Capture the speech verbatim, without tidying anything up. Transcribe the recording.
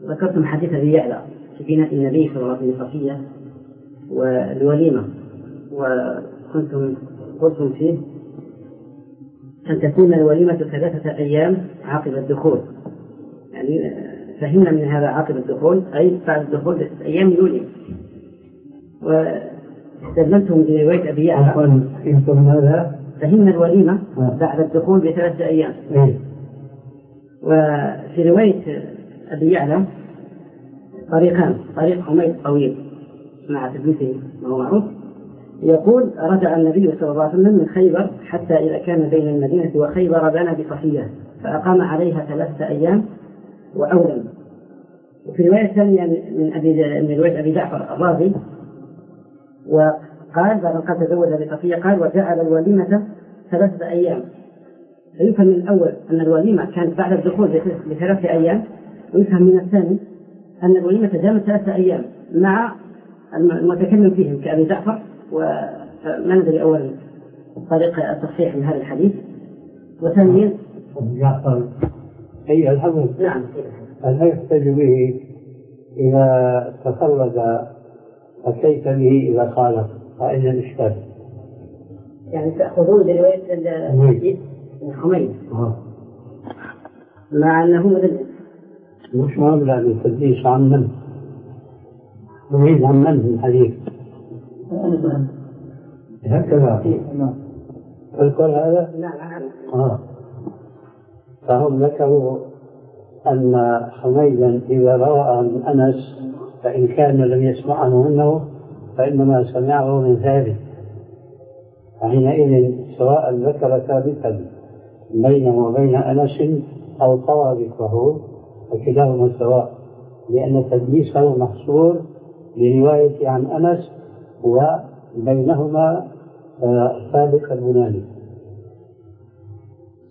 ذكرتم حديث أبي يعلى في بناء النبي صلى الله عليه وسلم صفية والوليمة، وكنتم قلتم فيه أن تكون الوليمة ثلاثة أيام عقب الدخول، يعني فهمنا من هذا عقب الدخول أي بعد الدخول بستة أيام يولي، واستدللتم برواية أبي يعلى فهمنا الوليمة بعد الدخول بثلاثة أيام. وفي رواية أبي يعلى طريقان، طريق حميد طويل مع تدليسه ما هو معروف، يقول رجع النبي صلى الله عليه وسلم من خيبر حتى إذا كان بين المدينة وخيبر بنى بصفية فأقام عليها ثلاثة أيام وأولم. وفي رواية ثانية من أبي من رواية أبي جعفر الرازي وقال بعد قد تزوج بصفية قال وجعل الوليمة ثلاثة أيام. فيفهم من الأول أن الوليمة كانت بعد الدخول بثلاثة أيام، ويفهم من الثاني أن الوليمة دامت ثلاثة أيام مع المتكلم فيهم كأبي جعفر. وما ندري أولا طريقة التصحيح من هذا الحديث، وثانيا جعفر أي الحمد نعم هل يحتج به إذا تخلد أتيت به إذا خالف فإن الإشكال يعني تأخذون برواية حميد مع أنه مدلس مش مهم لا التدليس عن من نريد عن من في الحديث هكذا الكل هذا نعم. آه. فهم ذكروا أن حميدا إذا روى عن أنس فإن كان لم يسمعه منه فإنما سمعه من ثابت، حينئذ سواء ذكر ثابتا بينه وبين أنس أو طوى ذكره فكلاهما سواء، لأن تدليسه محصور برواية عن أنس وبينهما ثابت البناني.